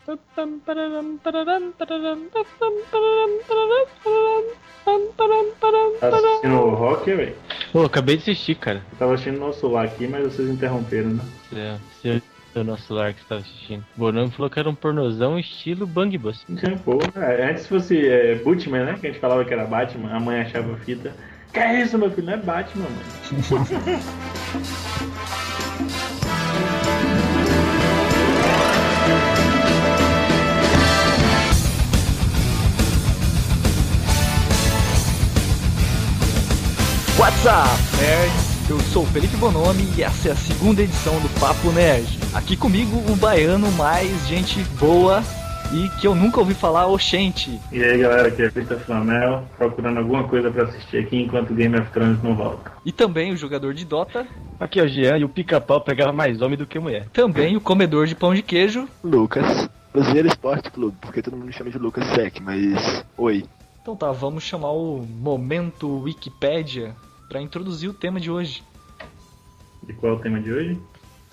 Tá assistindo o Rock, velho? Pô, acabei de assistir, cara. Eu tava assistindo no celular aqui, mas vocês interromperam, né? Se o nosso celular que você tava assistindo. O Bonami falou que era um pornozão estilo Bang Bus. Pô, antes fosse Butman, né? Que a gente falava que era Batman, a mãe achava fita. Que é isso, meu filho? Não é Batman, mãe. What's up, nerds? Eu sou o Felipe Bonomi e essa é a segunda edição do Papo Nerd. Aqui comigo o baiano mais gente boa e que eu nunca ouvi falar, oxente. E aí galera, aqui é Vitor Flamel, procurando alguma coisa pra assistir aqui enquanto Game of Thrones não volta. E também o jogador de Dota. Aqui é o Jean e o pica-pau pegava mais homem do que mulher. Também o comedor de pão de queijo. Lucas, Cruzeiro Esporte Clube, porque todo mundo me chama de Lucas Sec, mas... Oi. Então tá, vamos chamar o Momento Wikipédia para introduzir o tema de hoje. E qual é o tema de hoje?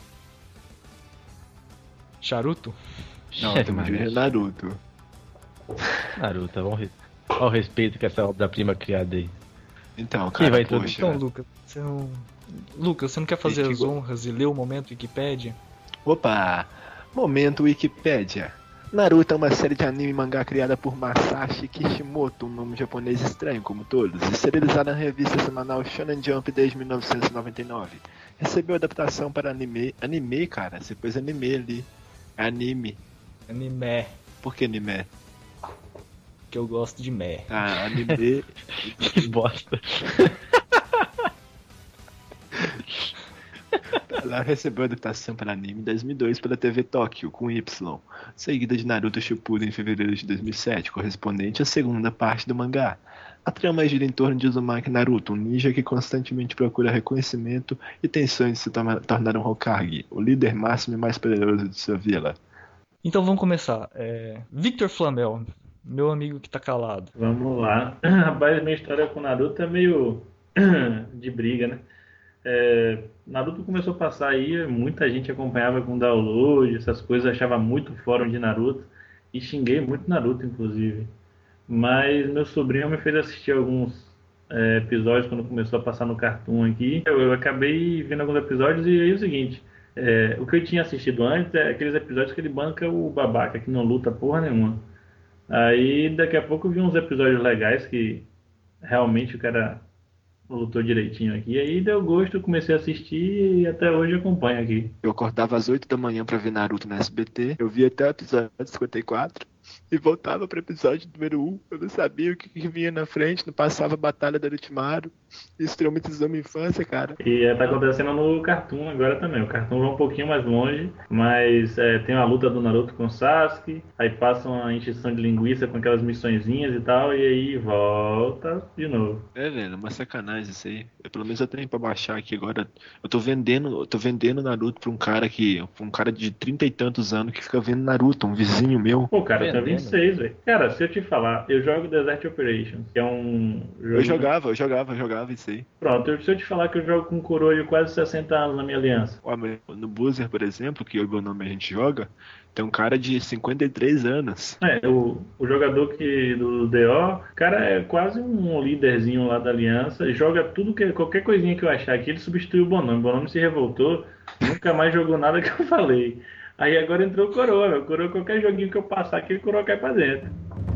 Charuto? Não, o tema de hoje é Naruto. Naruto, olha o respeito que essa obra-prima criada aí. Então, Quem cara, vai poxa... Então, Lucas, você não quer fazer as honras e ler o Momento Wikipédia? Opa! Momento Wikipédia. Naruto é uma série de anime e mangá criada por Masashi Kishimoto, um nome japonês estranho como todos, e serializada na revista semanal Shonen Jump desde 1999. Recebeu adaptação para anime, cara, você pôs anime ali, anime. Anime, Por que anime? que eu gosto de mé. Ah, anime... Que bosta. Ela recebeu adaptação para anime em 2002 pela TV Tóquio, com Y, seguida de Naruto Shippuden em fevereiro de 2007, correspondente à segunda parte do mangá. A trama gira em torno de Uzumaki Naruto, um ninja que constantemente procura reconhecimento e tem sonho de se tornar um Hokage, o líder máximo e mais poderoso de sua vila. Então vamos começar. Victor Flamel, meu amigo que tá calado. Vamos lá. Rapaz, minha história com Naruto é meio de briga, né? Naruto começou a passar aí, muita gente acompanhava com download, essas coisas, achava muito fórum de Naruto e xinguei muito Naruto, inclusive. Mas meu sobrinho me fez assistir alguns episódios quando começou a passar no Cartoon aqui. Eu acabei vendo alguns episódios e aí é o seguinte, o que eu tinha assistido antes é aqueles episódios que ele banca o babaca, que não luta porra nenhuma. Aí daqui a pouco eu vi uns episódios legais que realmente o cara lutou direitinho aqui. Aí deu gosto, comecei a assistir e até hoje acompanho aqui. Eu acordava às 8 da manhã pra ver Naruto na SBT, eu via até o episódio 54 e voltava pro episódio número 1. Eu não sabia o que vinha na frente, não passava a batalha do Orochimaru. Isso traumatizou minha infância, cara. E tá acontecendo no Cartoon agora também. O Cartoon vai um pouquinho mais longe, mas tem a luta do Naruto com o Sasuke, aí passa uma encheção de linguiça com aquelas missõezinhas e tal, e aí volta de novo. Velho, uma sacanagem isso aí. Pelo menos eu tenho pra baixar aqui agora. Eu tô vendendo Naruto pra um cara de 30 e tantos anos que fica vendo Naruto, um vizinho meu. Pô, cara, tá 26, velho. Cara, se eu te falar, eu jogo Desert Operations, que é um jogo... Eu jogava isso aí. Pronto, se eu te falar que eu jogo com um coroa de quase 60 anos na minha aliança. No Boozer, por exemplo, que eu e o meu nome a gente joga, tem um cara de 53 anos. O jogador do DO, cara, é quase um líderzinho lá da aliança, joga tudo, qualquer coisinha que eu achar aqui, ele substitui o Bonomi. O Bonomi se revoltou, nunca mais jogou nada que eu falei. Aí agora entrou o Coroa, meu. Coroa, qualquer joguinho que eu passar aqui, o Coroa cai pra dentro.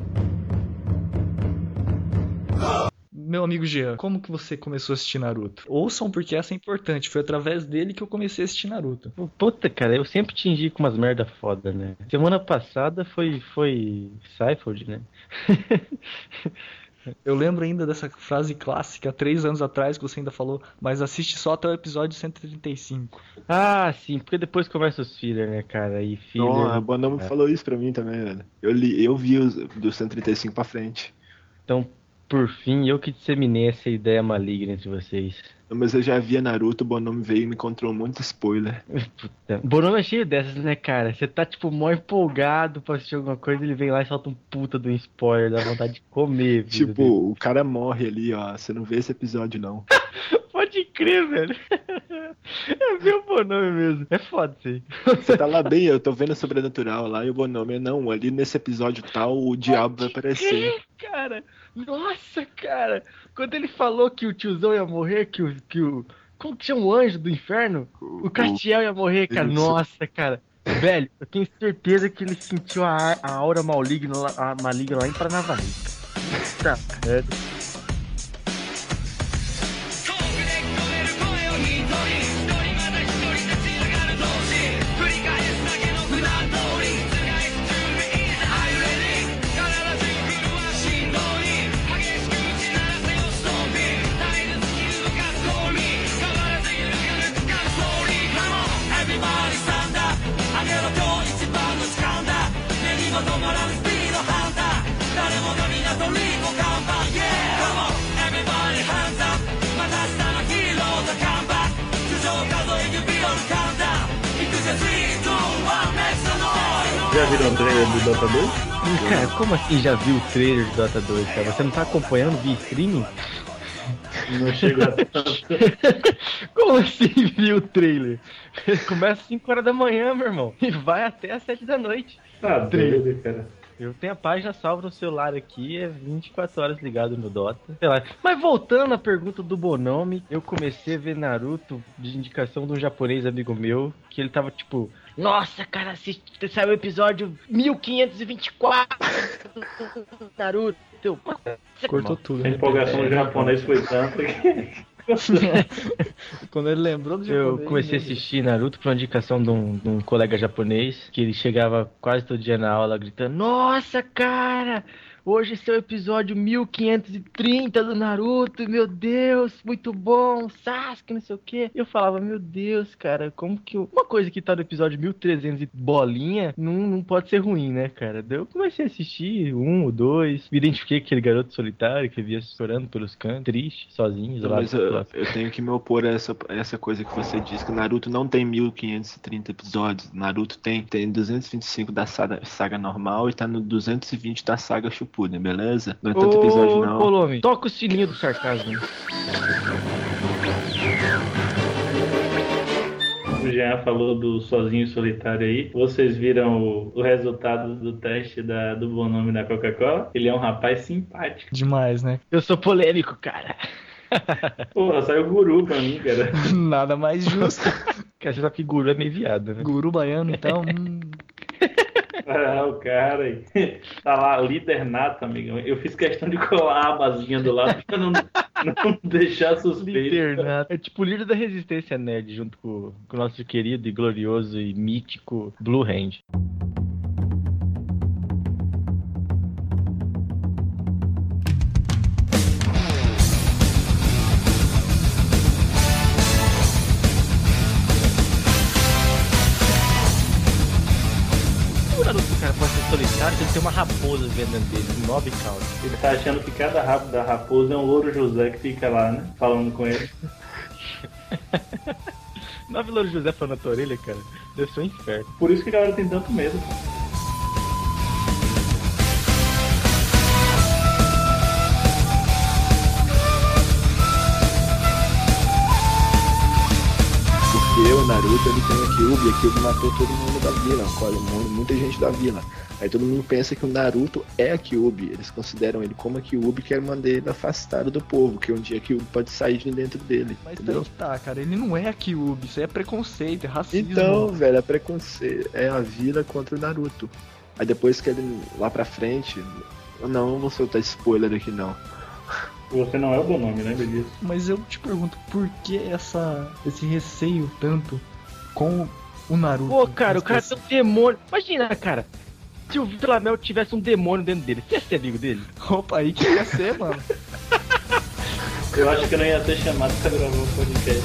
Meu amigo Jean, como que você começou a assistir Naruto? Ouçam, porque essa é importante. Foi através dele que eu comecei a assistir Naruto. Puta, cara, eu sempre te indico umas merda foda, né? Semana passada foi Seinfeld, né? Eu lembro ainda dessa frase clássica, 3 anos atrás, que você ainda falou, mas assiste só até o episódio 135. Ah, sim, porque depois começa os filler, né, cara? E filler... Não, a Bonomo falou isso pra mim também, velho. Eu vi do 135 pra frente. Então, por fim, eu que disseminei essa ideia maligna entre vocês. Mas eu já via Naruto, o Bonomo veio e me encontrou muito spoiler. Puta. O Bonomo é cheio dessas, né, cara? Você tá, tipo, mó empolgado pra assistir alguma coisa, ele vem lá e solta um puta do spoiler, dá vontade de comer, Tipo, o cara morre ali, ó. Você não vê esse episódio, não. Pode crer, velho. É meu Bonome mesmo. É foda isso aí. Você tá lá bem, eu tô vendo Sobrenatural lá e o Bonome não. Ali nesse episódio tal, o diabo vai aparecer. Cara, nossa, cara. Quando ele falou que o tiozão ia morrer, que o como que chama o anjo do inferno? O Castiel ia morrer, cara. Isso. Nossa, cara. Velho, eu tenho certeza que ele sentiu a aura maligna lá em Paranavaí. Tá, é. Já viram o trailer do Dota 2? Cara, como assim já viu o trailer de Dota 2, cara? Você não tá acompanhando via streaming? Não chegou a tanto. Como assim viu o trailer? Começa às 5 horas da manhã, meu irmão, e vai até às 7 da noite. Tá doido, cara. Eu tenho a página salva no celular aqui, é 24 horas ligado no Dota. Sei lá. Mas voltando à pergunta do Bonome, eu comecei a ver Naruto de indicação de um japonês amigo meu, que ele tava tipo, nossa, cara, saiu o episódio 1524 do Naruto. Cortou tudo. A empolgação do japonês foi tanta que... Quando ele lembrou do Eu japonês, comecei a assistir Naruto por uma indicação de um colega japonês, que ele chegava quase todo dia na aula gritando, nossa, cara, hoje esse é o episódio 1530 do Naruto, meu Deus, muito bom, Sasuke, não sei o quê. E eu falava, meu Deus, cara, como que uma coisa que tá no episódio 1300 e bolinha não pode ser ruim, né, cara? Daí eu comecei a assistir um ou dois, me identifiquei com aquele garoto solitário que via chorando pelos cantos, triste, sozinho, isolado. Mas eu tenho que me opor a essa coisa que você disse, que Naruto não tem 1530 episódios. Naruto tem 225 da saga normal e tá no 220 da saga Shippuden, beleza? Não é tanto episódio não. Polome, toca o sininho do sarcasmo. O Jean falou do sozinho e solitário aí. Vocês viram o resultado do teste do Bonome da Coca-Cola? Ele é um rapaz simpático. Demais, né? Eu sou polêmico, cara. Porra, saiu guru pra mim, cara. Nada mais justo. Cara, você sabe que guru é meio viado, né? Guru baiano, então. Ah, o cara aí. Tá lá, líder nato, amigo. Eu fiz questão de colar a abazinha do lado pra não deixar suspeito. É tipo o líder da resistência nerd, junto com o nosso querido e glorioso e mítico Blue Hand. O Naruto, cara, pode ser solitário, ele tem uma raposa vendendo dele, 9 caudas. Ele tá achando que cada rabo da raposa é um louro José que fica lá, né? Falando com ele. 9 Louro José falando na tua orelha, cara, deve ser um inferno. Por isso que a galera tem tanto medo. Porque o Naruto ele tem a Kyuubi, e a Kyuubi matou todo mundo da vila, muita gente da vila. Aí todo mundo pensa que o Naruto é a Kyuubi, eles consideram ele como a Kyuubi, que quer mandar ele afastado do povo, que um dia a Kyuubi pode sair de dentro dele, Mas entendeu? tá, cara, ele não é a Kyuubi, isso aí é preconceito, é racismo. Então, velho, é preconceito, é a vila contra o Naruto. Aí depois que ele, lá pra frente, não vou soltar spoiler aqui não. Você não é o Bonome, lembra disso? Mas eu te pergunto, por que esse receio tanto com o Naruto? Pô, cara, o cara tem um demônio. Imagina, cara, se o Vilamel tivesse um demônio dentro dele, você ia ser amigo dele? Opa, aí que ia ser, mano. Eu acho que eu não ia ser chamado pra gravar um podcast.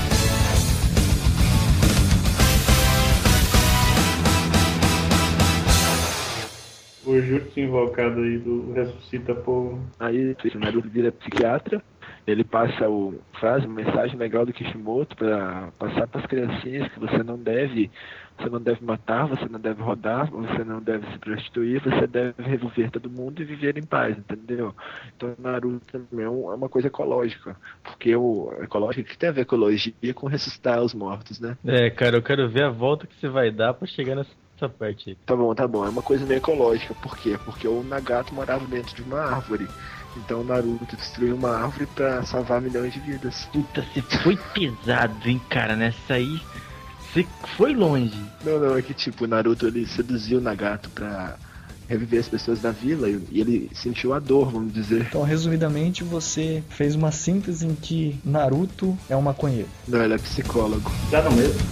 O Jutsu invocado aí do Ressuscita Povo. Aí o Naruto vira psiquiatra, ele passa uma mensagem legal do Kishimoto pra passar pras criancinhas que você não deve Você não deve matar, você não deve rodar, você não deve se prostituir, você deve reviver todo mundo e viver em paz, entendeu? Então Naruto também é uma coisa ecológica, porque o ecológico que tem a ver com ecologia com ressuscitar os mortos, né? Cara, eu quero ver a volta que você vai dar pra chegar nessa parte aí. Tá bom, é uma coisa meio ecológica, por quê? Porque o Nagato morava dentro de uma árvore. Então o Naruto destruiu uma árvore pra salvar milhões de vidas. Puta, você foi pesado, hein, cara, nessa aí. Você foi longe. Não, é que tipo, o Naruto ele seduziu o Nagato pra reviver as pessoas da vila e ele sentiu a dor, vamos dizer. Então, resumidamente, você fez uma síntese em que Naruto é um maconheiro. Não, ele é psicólogo. Dá no mesmo.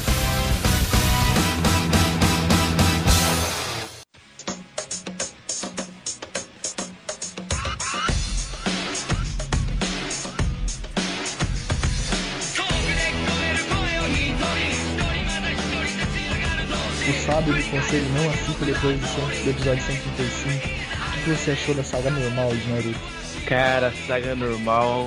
O sábio do conselho não assista depois do episódio 135. O que você achou da saga normal de Naruto? Cara, a saga normal.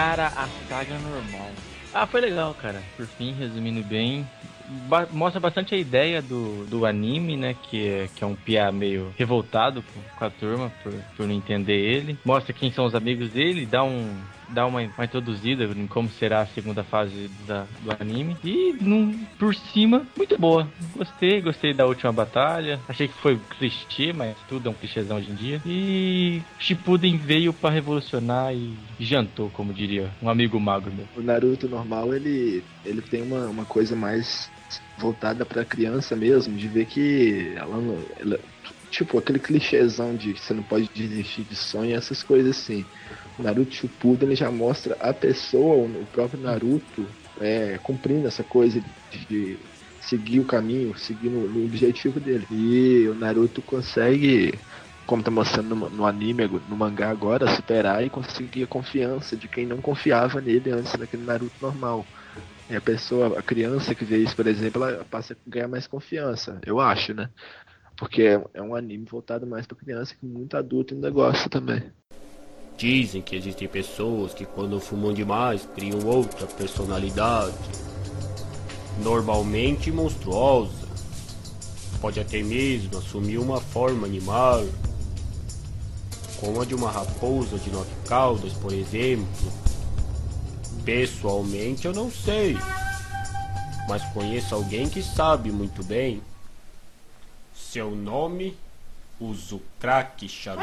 Ah, foi legal, cara. Por fim, resumindo bem, mostra bastante a ideia do anime, né? Que é um piá meio revoltado com a turma por não entender ele. Mostra quem são os amigos dele, dá uma introduzida em como será a segunda fase do anime. E, por cima, muito boa. Gostei da última batalha. Achei que foi clichê, mas tudo é um clichêzão hoje em dia. E Shippuden veio pra revolucionar e jantou, como diria um amigo magro meu. O Naruto normal, ele tem uma coisa mais voltada pra criança mesmo, de ver que ela tipo, aquele clichêzão de que você não pode desistir de sonho, essas coisas assim. O Naruto Shippuden, ele já mostra a pessoa, o próprio Naruto, cumprindo essa coisa de seguir o caminho, seguir no objetivo dele. E o Naruto consegue, como tá mostrando no anime, no mangá agora, superar e conseguir a confiança de quem não confiava nele antes daquele Naruto normal. E a criança que vê isso, por exemplo, ela passa a ganhar mais confiança, eu acho, né? Porque é um anime voltado mais pra criança, que muito adulto ainda gosta também. Dizem que existem pessoas que quando fumam demais criam outra personalidade, normalmente monstruosa. Pode até mesmo assumir uma forma animal, como a de uma raposa de 9 caudas, por exemplo. Pessoalmente eu não sei, mas conheço alguém que sabe muito bem. Seu nome, Uzumaki Charuto.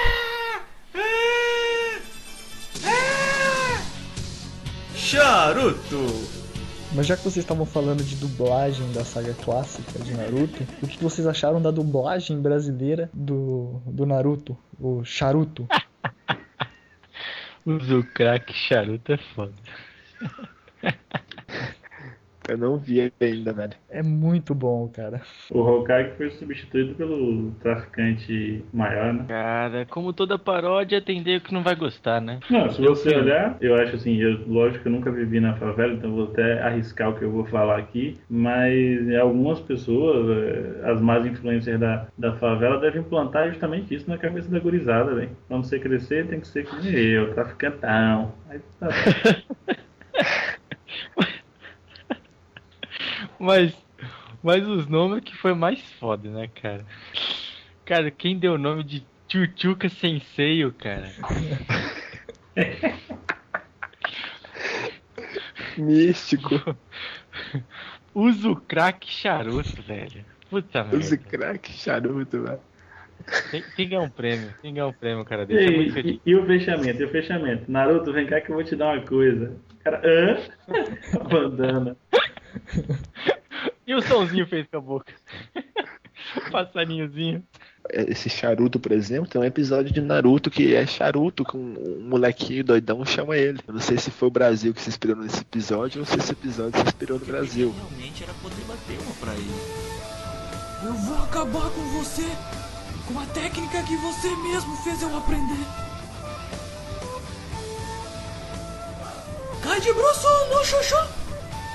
Charuto! Mas já que vocês estavam falando de dublagem da saga clássica de Naruto, o que vocês acharam da dublagem brasileira do Naruto, o Charuto? O craque Charuto é foda. Eu não vi ainda, velho. É muito bom, cara. O Hokage foi substituído pelo traficante maior, né? Cara, como toda paródia, tem que não vai gostar, né? Não, se você olhar, eu acho assim, lógico que eu nunca vivi na favela, então vou até arriscar o que eu vou falar aqui, mas algumas pessoas, as más influências da favela, devem implantar justamente isso na cabeça da gurizada, velho. Quando você crescer, tem que ser que nem eu, traficantão. Aí tá. Mas os nomes que foi mais foda, né, cara? Cara, quem deu o nome de Chuchuka Sensei, cara? Místico. Usa o crack charuto, velho. Puta merda. Usa o crack charuto, velho. Tem que ganhar um prêmio, cara. Deixa muito feliz. E o fechamento? Naruto, vem cá que eu vou te dar uma coisa. Cara, hã? Bandana. E o somzinho fez com a boca? Passarinhozinho. Esse Charuto, por exemplo, tem um episódio de Naruto que é Charuto, com um molequinho doidão chama ele. Eu não sei se foi o Brasil que se inspirou nesse episódio ou se esse episódio se inspirou no Brasil. Realmente era poder bater uma pra ele. Eu vou acabar com você, com a técnica que você mesmo fez eu aprender. Cai de bruxo no chuchu!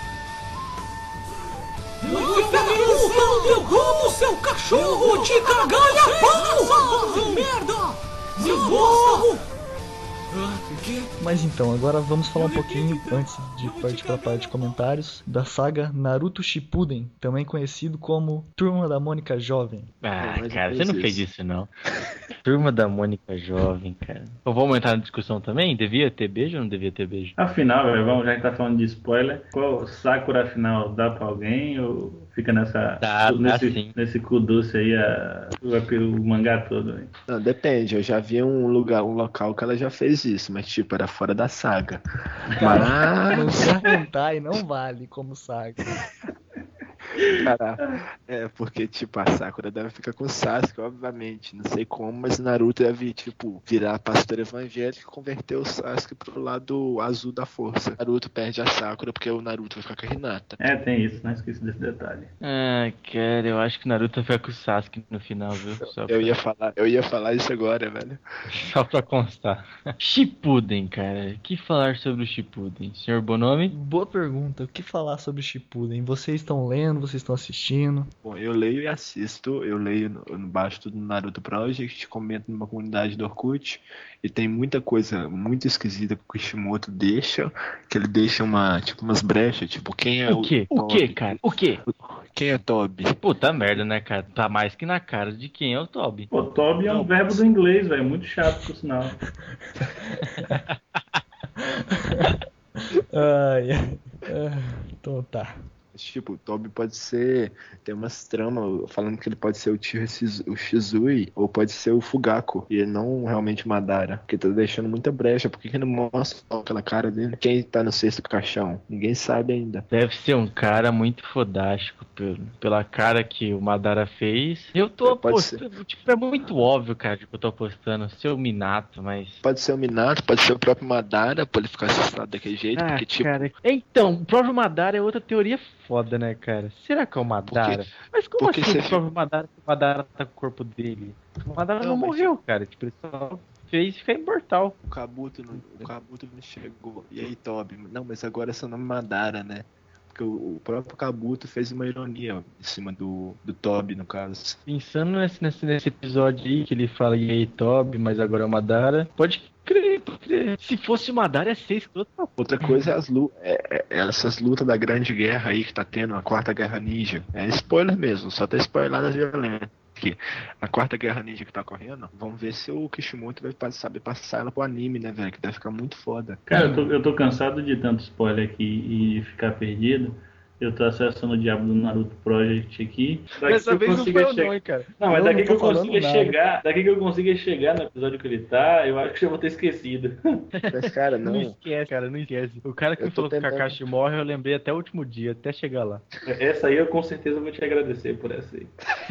Eu vou enfiar no teu rabo, seu cachorro de cagalha pau, merda! Seu burro! O quê? Mas então, agora vamos falar um pouquinho, antes de partir para a parte de comentários, da saga Naruto Shippuden, também conhecido como Turma da Mônica Jovem. Ah, mas cara, eu você não fiz fez isso, não. Turma da Mônica Jovem, cara. Então, vamos entrar na discussão também? Devia ter beijo ou não devia ter beijo? Afinal, velho, vamos, já que tá falando de spoiler, qual Sakura afinal dá pra alguém ou fica Dá sim. nesse cu doce aí o mangá todo, velho? Não, depende, eu já vi um local que ela já fez isso, mas tipo, era fora da saga. Mas, Não sou hentai, não vale como saga. cara, porque tipo, a Sakura deve ficar com o Sasuke, obviamente, não sei como, mas o Naruto deve, tipo, virar pastor evangélico e converter o Sasuke pro lado azul da força. O Naruto perde a Sakura porque o Naruto vai ficar com a Hinata. É, tem isso, não esqueci desse detalhe. Ah, cara, eu acho que o Naruto vai com o Sasuke no final, viu? Eu ia falar isso agora, velho. Só pra constar. Shippuden, cara. O que falar sobre o Shippuden? Senhor Bonomi? Boa pergunta, o que falar sobre Shippuden? Vocês estão lendo, vocês estão assistindo? Bom, eu leio e assisto, eu leio no baixo do Naruto Project, comento numa comunidade do Orkut, e tem muita coisa muito esquisita que o Kishimoto deixa, que ele deixa umas brechas, tipo, quem é O quê? O Tobi? quê, cara? O quê? Quem é Tobi? Puta merda, né, cara? Tá mais que na cara de quem é o Toby. Pô, Toby é um verbo do inglês, velho, muito chato por sinal. Ai. Então tá. Tipo, o Tobi pode ser. Tem umas tramas falando que ele pode ser o Shizui ou pode ser o Fugaku. E não realmente o Madara. Porque tá deixando muita brecha. Por que não mostra aquela cara dele? Quem tá no sexto caixão? Ninguém sabe ainda. Deve ser um cara muito fodástico pela cara que o Madara fez. Eu tô Pode apostando. Tipo, é muito óbvio, cara, que eu tô apostando. Seu Minato, mas. Pode ser o Minato, pode ser o próprio Madara, pra ele ficar assustado daquele jeito. Porque, tipo. Cara. Então, o próprio Madara é outra teoria foda, né, cara? Será que é o Madara? Mas como porque assim você o próprio Madara tá com o corpo dele? O Madara não mas- morreu, cara. Tipo, ele só fez ficar imortal. O Kabuto não chegou. E aí, Tobi? Não, mas agora é seu nome Madara, né? Porque o próprio Kabuto fez uma ironia em cima do Tobi, no caso. Pensando nesse episódio aí que ele fala e aí, Toby, mas agora é o Madara. Pode crer. Se fosse o Madara, ia ser escroto. Outra coisa é essas lutas da Grande Guerra aí que tá tendo, a Quarta Guerra Ninja. É spoiler mesmo, só tá spoilado as violentas. Que a Quarta Guerra Ninja que tá correndo, vamos ver se o Kishimoto vai saber passar ela pro anime, né, velho? Que deve ficar muito foda. Cara, eu tô cansado de tanto spoiler aqui e ficar perdido. Eu tô acessando o diabo do Naruto Project aqui. Dessa vez não foi eu não, hein, cara. Não, mas daqui que eu consiga nada. chegar no episódio que ele tá, eu acho que já vou ter esquecido. Mas, cara, Não não. esquece, cara, não esquece. O cara que Eu tô falou que o tentando. Kakashi morre, eu lembrei até o último dia, até chegar lá. Essa aí eu com certeza vou te agradecer por essa aí.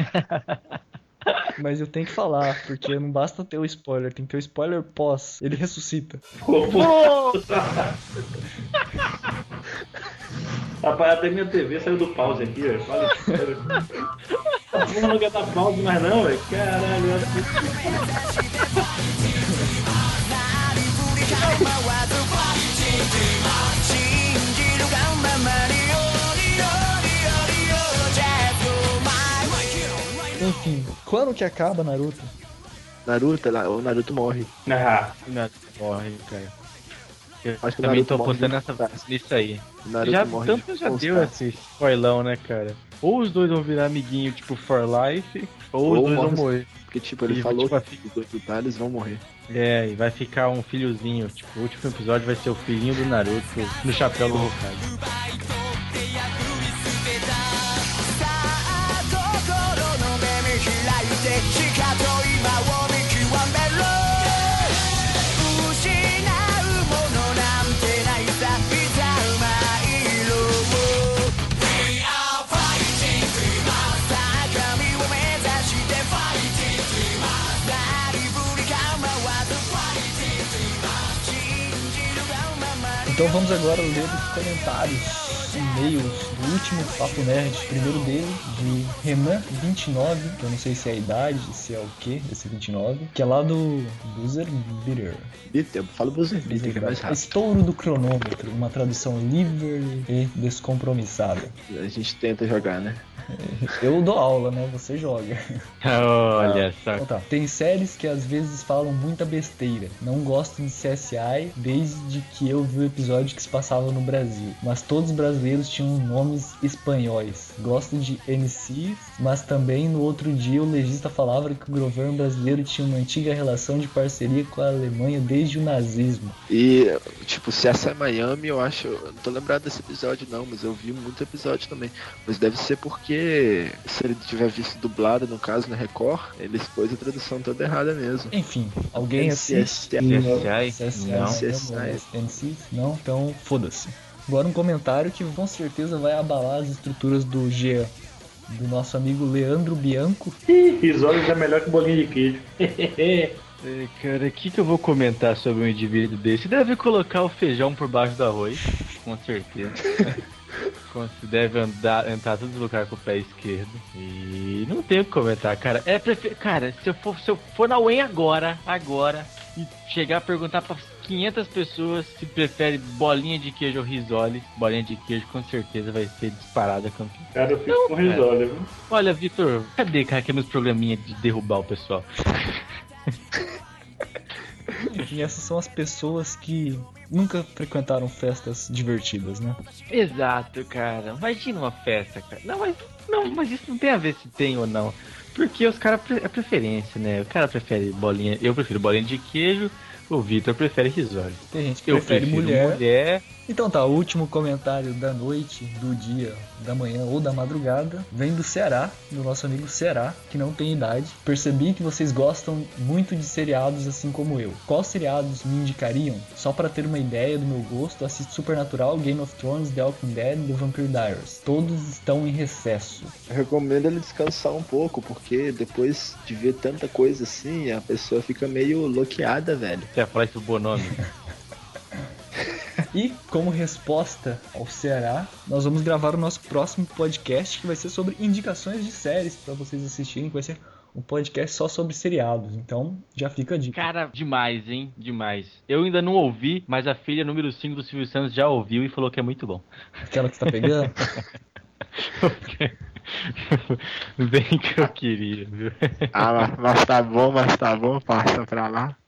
Mas eu tenho que falar, porque não basta ter o spoiler, tem que ter o spoiler pós. Ele ressuscita. Rapaz, até minha TV saiu do pause aqui, velho. Fala sério. A porra não quer dar pause mais não, velho. Caralho, olha que... Enfim, quando que acaba Naruto? O Naruto morre. Ah, O Naruto morre, cara. Eu Acho que o também Naruto tô morre apostando muito fácil. nisso aí. O Naruto Já morre tanto já com deu os esse spoilão, né, cara? Ou os dois vão virar amiguinho, tipo, for life, ou os Ou dois vão morre- morrer. Porque, tipo, ele E, falou tipo, que os dois detalhes vão morrer. É, e vai ficar um filhozinho. Tipo, o último episódio vai ser o filhinho do Naruto no chapéu do Hokage. Então vamos agora ler os comentários, e-mails do último Papo Nerd. Primeiro dele, de Renan29, que eu não sei se é a idade, se é o que desse 29, que é lá do Buzzer Bitter. Bitter, fala Buzzer Bitter, que é mais rápido. Estouro do cronômetro, uma tradução livre e descompromissada. A gente tenta jogar, né? Eu dou aula, né? Você joga. Olha só. Então tá. Tem séries que às vezes falam muita besteira. Não gosto de CSI desde que eu vi o episódio que se passava no Brasil. Mas todos os brasileiros tinham nomes espanhóis. Gosto de MC, mas também no outro dia o legista falava que o governo brasileiro tinha uma antiga relação de parceria com a Alemanha desde o nazismo. E, tipo, CSI Miami, eu acho... Eu não tô lembrado desse episódio não, mas eu vi muito episódio também. Mas deve ser porque, se ele tiver visto dublado, no caso, na Record, ele expôs a tradução toda errada mesmo. Enfim, alguém assiste? CSI? Não. CSI? Não? Então, foda-se. Agora um comentário que com certeza vai abalar as estruturas do Jean, do nosso amigo Leandro Bianco. Risoles é melhor que bolinha de queijo. Cara, o que eu vou comentar sobre um indivíduo desse? Deve colocar o feijão por baixo do arroz, com certeza. Deve entrar todos os lugares com o pé esquerdo. E não tenho o que comentar, cara. Cara, se eu for na UEM agora, e chegar a perguntar pra 500 pessoas se prefere bolinha de queijo ou risole, bolinha de queijo com certeza vai ser disparada campeão. Cara, eu fico com risole, viu? Olha, Vitor, cadê, cara, que é meus programinhas de derrubar o pessoal? Enfim, essas são as pessoas que nunca frequentaram festas divertidas, né? Exato, cara. Imagina uma festa, cara. Mas isso não tem a ver se tem ou não. Porque os caras é preferência, né? O cara prefere bolinha. Eu prefiro bolinha de queijo. O Vitor prefere risole. Tem gente que prefere mulher. Então tá, o último comentário da noite, do dia, da manhã ou da madrugada vem do Ceará, do nosso amigo Ceará, que não tem idade. Percebi que vocês gostam muito de seriados assim como eu. Quais seriados me indicariam? Só para ter uma ideia do meu gosto, assisto Supernatural, Game of Thrones, The Walking Dead e The Vampire Diaries. Todos estão em recesso. Eu recomendo ele descansar um pouco, porque depois de ver tanta coisa assim, a pessoa fica meio loqueada, velho. Você ia falar isso do Bonomi? E como resposta ao Ceará, nós vamos gravar o nosso próximo podcast, que vai ser sobre indicações de séries para vocês assistirem, que vai ser um podcast só sobre seriados. Então, já fica a dica. Cara, demais, hein? Demais. Eu ainda não ouvi, mas a filha número 5 do Silvio Santos já ouviu e falou que é muito bom. Aquela que você tá pegando? Bem que eu queria, viu? Mas tá bom, passa pra lá.